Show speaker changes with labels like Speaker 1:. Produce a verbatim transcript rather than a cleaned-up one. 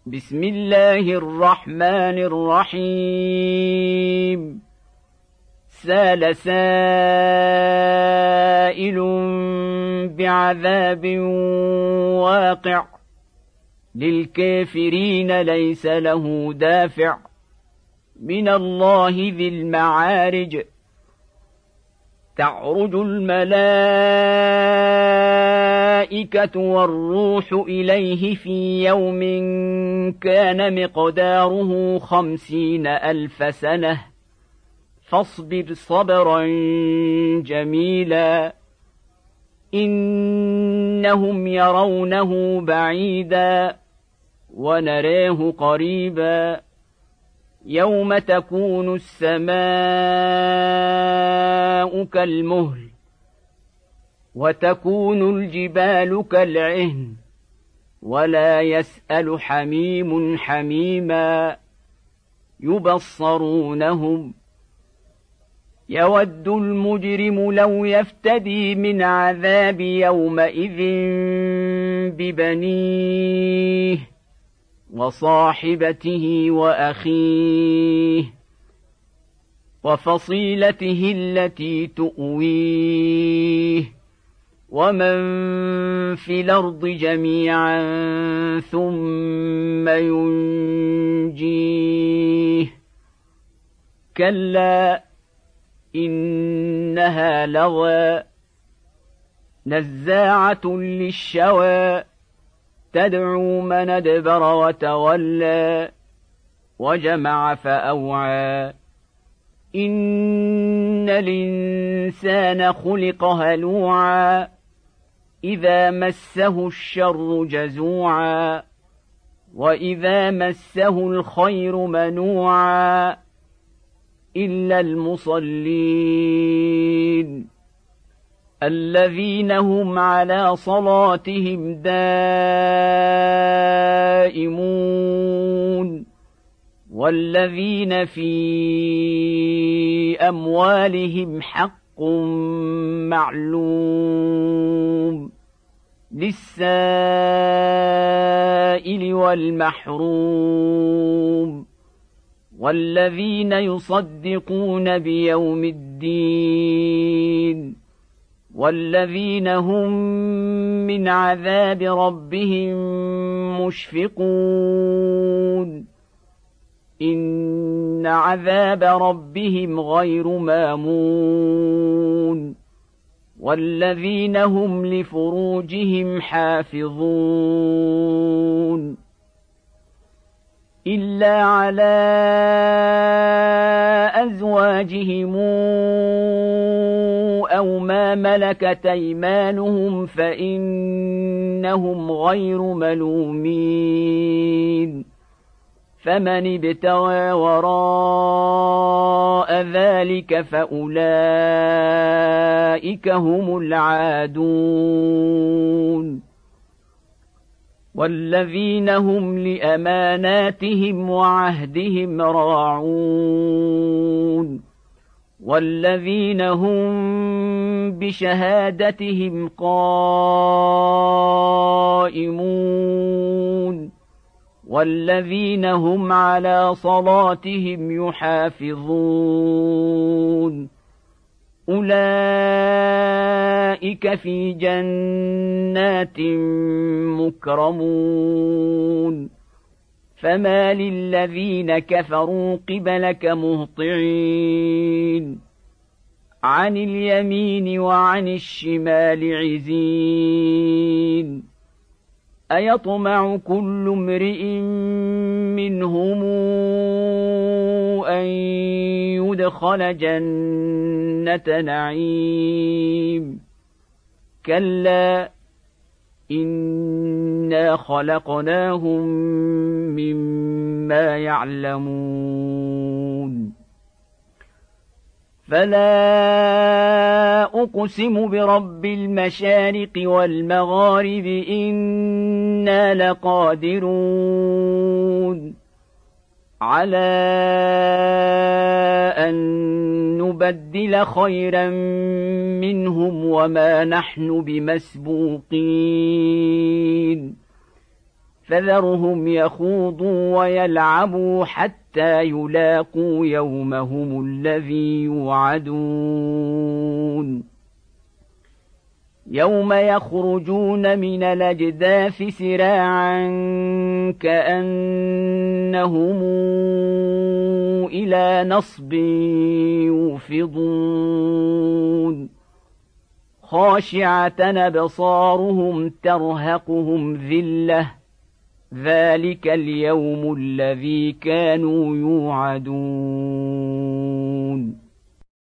Speaker 1: بسم الله الرحمن الرحيم سال سائل بعذاب واقع للكافرين ليس له دافع من الله ذي المعارج تعرج الملائكة والروح إليه في يوم كان مقداره خمسين ألف سنة فاصبر صبرا جميلا إنهم يرونه بعيدا ونراه قريبا يوم تكون السماء كالمهل وتكون الجبال كالعهن ولا يسأل حميم حميما يبصرونهم يود المجرم لو يفتدي من عذاب يومئذ ببنيه وصاحبته وأخيه وفصيلته التي تؤويه ومن في الأرض جميعا ثم ينجيه كلا إنها لظى نزاعة للشوى تدعو من أدبر وتولى وجمع فأوعى إن الإنسان خلق هلوعا إذا مسه الشر جزوعا وإذا مسه الخير منوعا إلا المصلين الذين هم على صلاتهم دائمون والذين في أموالهم حق معلوم للسائل والمحروم والذين يصدقون بيوم الدين والذين هم من عذاب ربهم مشفقون إن عذاب ربهم غير مامون والذين هم لفروجهم حافظون إلا على أزواجهم أو ما ملكت أيمانهم فإنهم غير ملومين فمن ابتغى وراء ذلك فأولئك هم العادون والذين هم لأماناتهم وعهدهم راعون والذين هم بشهادتهم قائمون والذين هم على صلاتهم يحافظون أولئك في جنات مكرمون فما للذين كفروا قبلك مهطعين عن اليمين وعن الشمال عزين أيطمع كل امرئ منهم أن يدخل جنة نعيم كلا إنا خلقناهم مما يعلمون فلا أقسم برب المشارق والمغارب إنا لقادرون على أن نبدل خيرا منهم وما نحن بمسبوقين فذرهم يخوضوا ويلعبوا حتى يلاقوا يومهم الذي يوعدون يوم يخرجون من الأجداث سراعا كأنهم إلى نصب يوفضون خاشعة أبصارهم ترهقهم ذلة ذلك اليوم الذي كانوا يوعدون